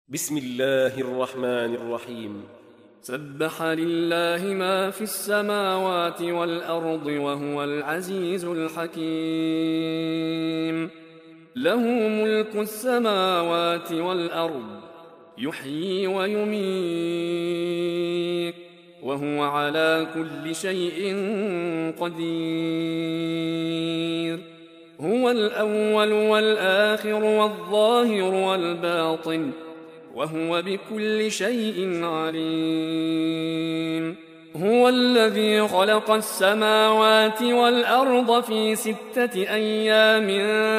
بسم الله الرحمن الرحيم. سبح لله ما في السماوات والأرض وهو العزيز الحكيم. له ملك السماوات والأرض، يحيي ويميت، وهو على كل شيء قدير. هو الأول والآخر والظاهر والباطن، وهو بكل شيء عليم. هو الذي خلق السماوات والأرض في 6 أيام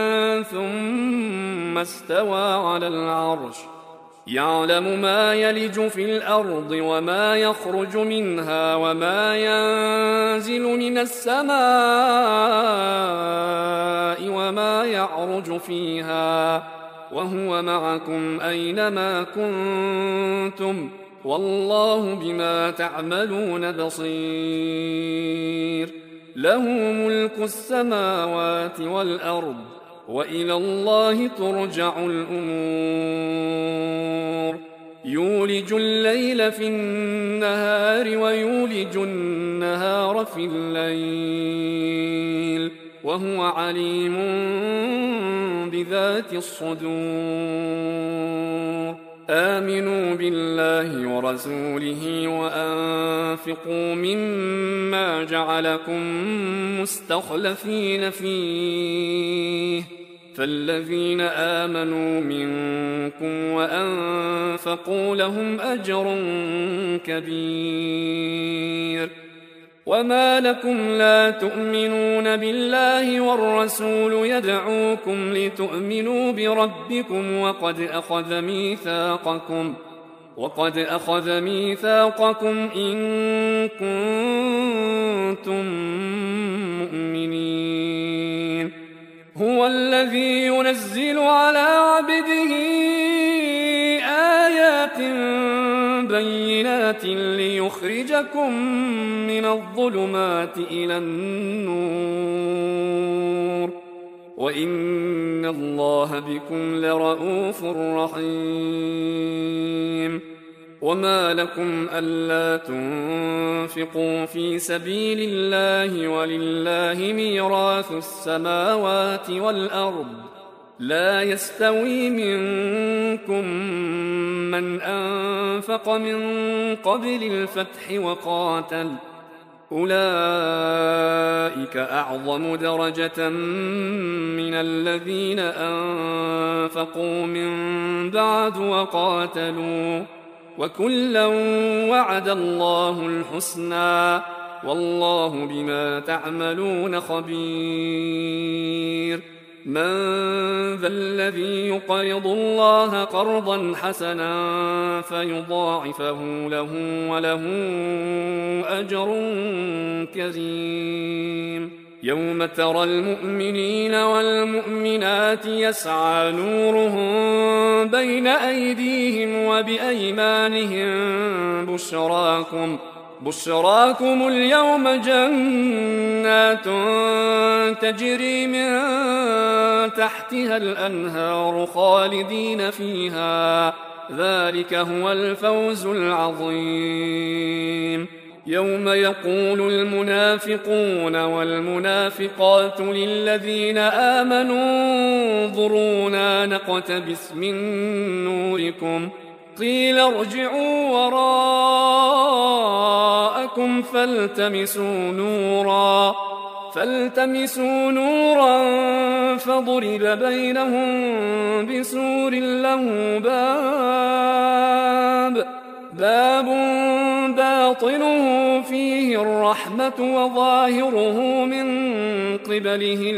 ثم استوى على العرش، يعلم ما يلج في الأرض وما يخرج منها وما ينزل من السماء وما يعرج فيها، وهو معكم أينما كنتم، والله بما تعملون بصير. له ملك السماوات والأرض، وإلى الله ترجع الأمور. يولج الليل في النهار ويولج النهار في الليل، وهو عليم بذات الصدور. آمنوا بالله ورسوله وأنفقوا مما جعلكم مستخلفين فيه، فالذين آمنوا منكم وأنفقوا لهم أجر كبير. وما لكم لا تؤمنون بالله والرسول يدعوكم لتؤمنوا بربكم وقد أخذ ميثاقكم إن كنتم مؤمنين. هو الذي ينزل على عبده آيات بينات ليخرجكم من الظلمات إلى النور، وإن الله بكم لرءوف رحيم. وما لكم ألا تنفقوا في سبيل الله ولله ميراث السماوات والأرض، لا يستوي منكم من أنفق من قبل الفتح وقاتل، أولئك أعظم درجة من الذين أنفقوا من بعد وقاتلوا، وكلا وعد الله الحسنى، والله بما تعملون خبير. من ذا الذي يقرض الله قرضا حسنا فيضاعفه له وله أجر كريم. يوم ترى المؤمنين والمؤمنات يسعى نورهم بين أيديهم وبأيمانهم بشراكم اليوم جنات تجري من تحتها الأنهار خالدين فيها، ذلك هو الفوز العظيم. يوم يقول المنافقون والمنافقات للذين آمنوا انظرونا نقتبس من نوركم، قيل ارجعوا وراءكم فالتمسوا نورا فضرب بينهم بسور له باب باطنه فيه الرحمة وظاهره من قبله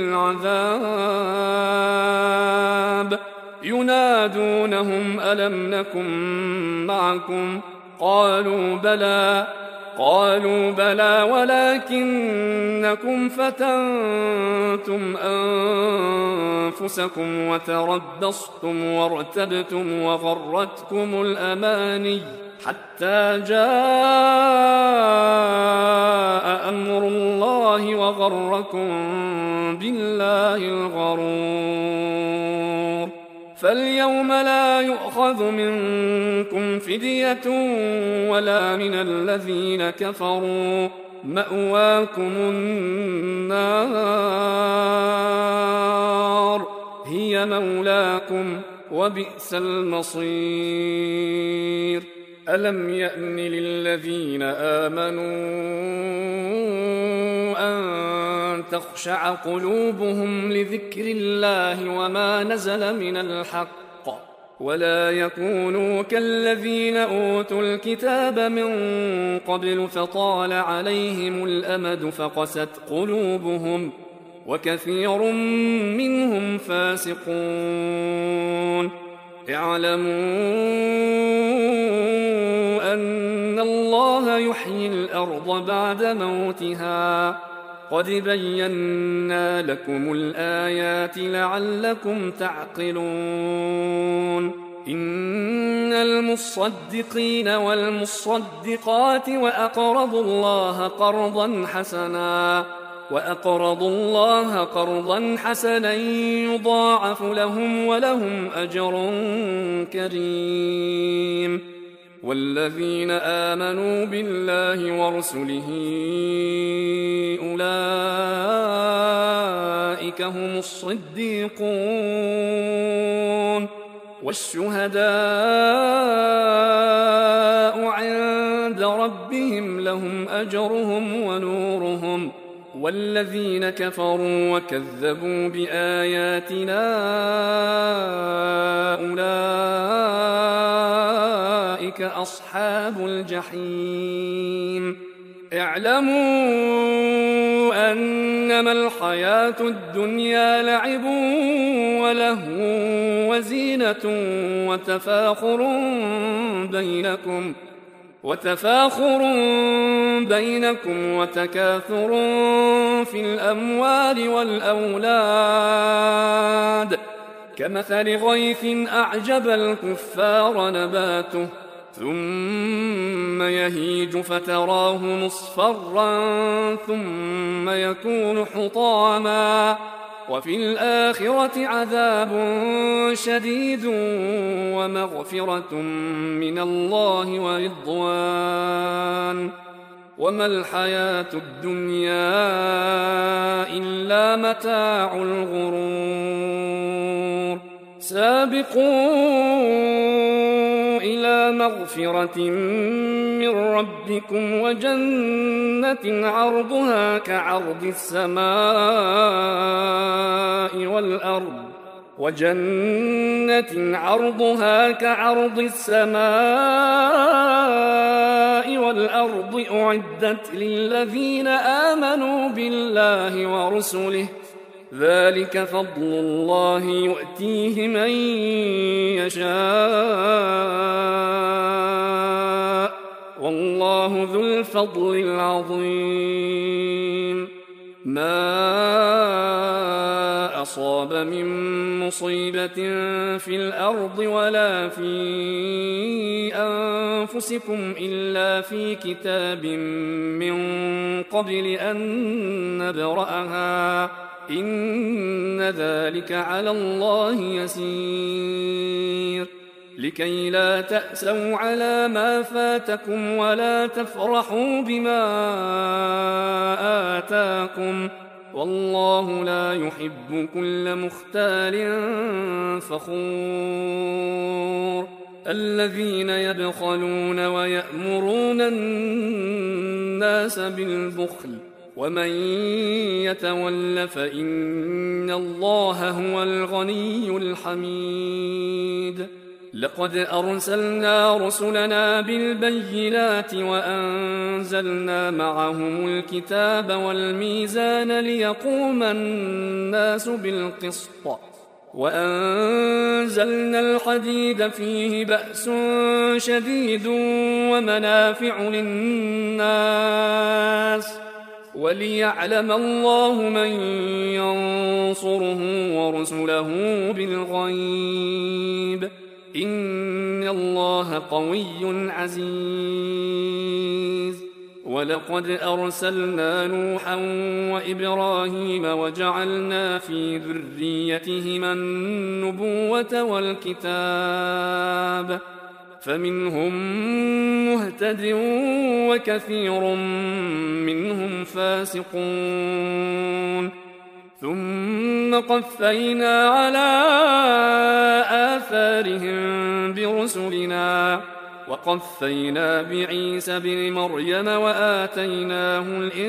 العذاب. ينادونهم ألم نكن معكم؟ قالوا بلى ولكنكم فتنتم أنفسكم وتربصتم وارتبتم وغرتكم الأماني حتى جاء أمر الله وغركم بالله الغرور. فاليوم لا يؤخذ منكم فدية ولا من الذين كفروا، مأواكم النار هي مولاكم وبئس المصير. ألم يأن للذين آمنوا أن تخشع قلوبهم لذكر الله وما نزل من الحق، ولا يكونوا كالذين أوتوا الكتاب من قبل فطال عليهم الأمد فقست قلوبهم وكثير منهم فاسقون. اعلموا أن الله يحيي الأرض بعد موتها، قد بينا لكم الآيات لعلكم تعقلون. إن المصدقين والمصدقات وأقرضوا الله قرضا حسنا يضاعف لهم ولهم أجر كريم. والذين آمنوا بالله ورسله أولئك هم الصديقون والشهداء عند ربهم لهم أجرهم ونورهم. والذين كفروا وكذبوا بآياتنا أولئك أصحاب الجحيم. اعلموا أنما الحياة الدنيا لعب ولهو وزينة وتفاخر بينكم وتكاثر في الأموال والأولاد كمثل غيث أعجب الكفار نباته ثم يهيج فتراه مصفرا ثم يكون حطاما، وفي الآخرة عذاب شديد ومغفرة من الله ورضوان، وما الحياة الدنيا إلا متاع الغرور. سابقوا إلى مغفرة من ربكم وجنة عرضها كعرض السماء والأرض أعدت للذين آمنوا بالله ورسله، ذلك فضل الله يؤتيه من يشاء والله ذو الفضل العظيم. ما أصاب من مصيبة في الأرض ولا في أنفسكم إلا في كتاب من قبل أن نبرأها إن ذلك على الله يسير. لكي لا تأسوا على ما فاتكم ولا تفرحوا بما آتاكم والله لا يحب كل مختال فخور. الذين يبخلون ويأمرون الناس بالبخل ومن يتول فإن الله هو الغني الحميد. لقد أرسلنا رسلنا بالبينات وأنزلنا معهم الكتاب والميزان ليقوم الناس بالقسط وأنزلنا الحديد فيه بأس شديد ومنافع للناس وليعلم الله من ينصره ورسله بالغيب إن الله قوي عزيز. ولقد أرسلنا نوحا وإبراهيم وجعلنا في ذريتهما النبوة والكتاب فمنهم مهتد وكثير منهم فاسقون ثم قفينا على آثارهم برسلنا وقفينا بعيسى بن مريم وآتيناه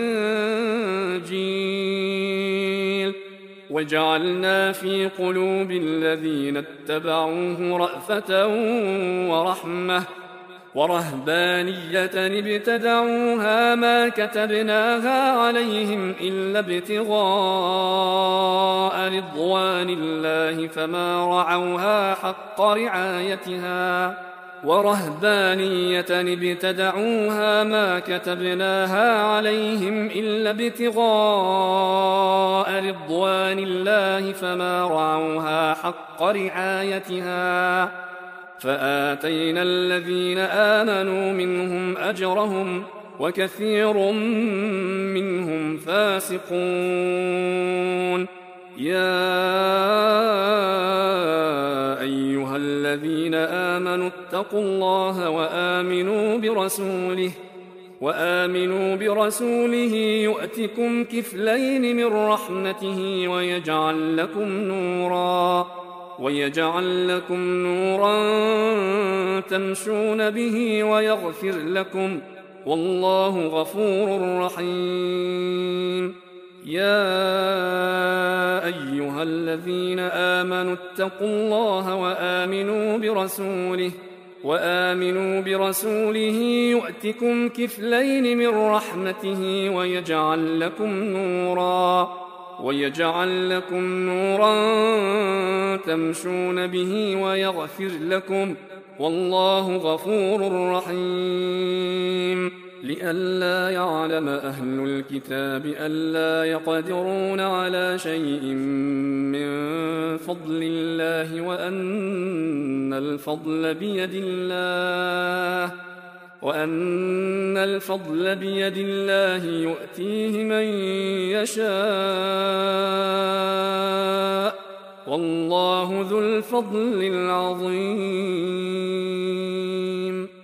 الإنجيل وجعلنا في قلوب الذين اتبعوه رأفة ورحمة ورهبانية ابتدعوها ما كتبناها عليهم إلا ابتغاء رضوان الله فما رعوها حق رعايتها ورهبانية ابتدعوها ما كتبناها عليهم إلا ابتغاء رضوان الله فما رعوها حق رعايتها فآتينا الذين آمنوا منهم أجرهم وكثير منهم فاسقون يا أيها الذين آمنوا اتقوا الله وآمنوا برسوله يؤتكم كفلين من رحمته ويجعل لكم نورا تمشون به ويغفر لكم والله غفور رحيم يا أيها الذين آمنوا اتقوا الله وآمنوا برسوله يؤتكم كفلين من رحمته ويجعل لكم نورا تمشون به ويغفر لكم والله غفور رحيم لئلا يعلم أهل الكتاب ألا يقدرون على شيء من فضل الله وأن الفضل بيد الله يؤتيه من يشاء والله ذو الفضل العظيم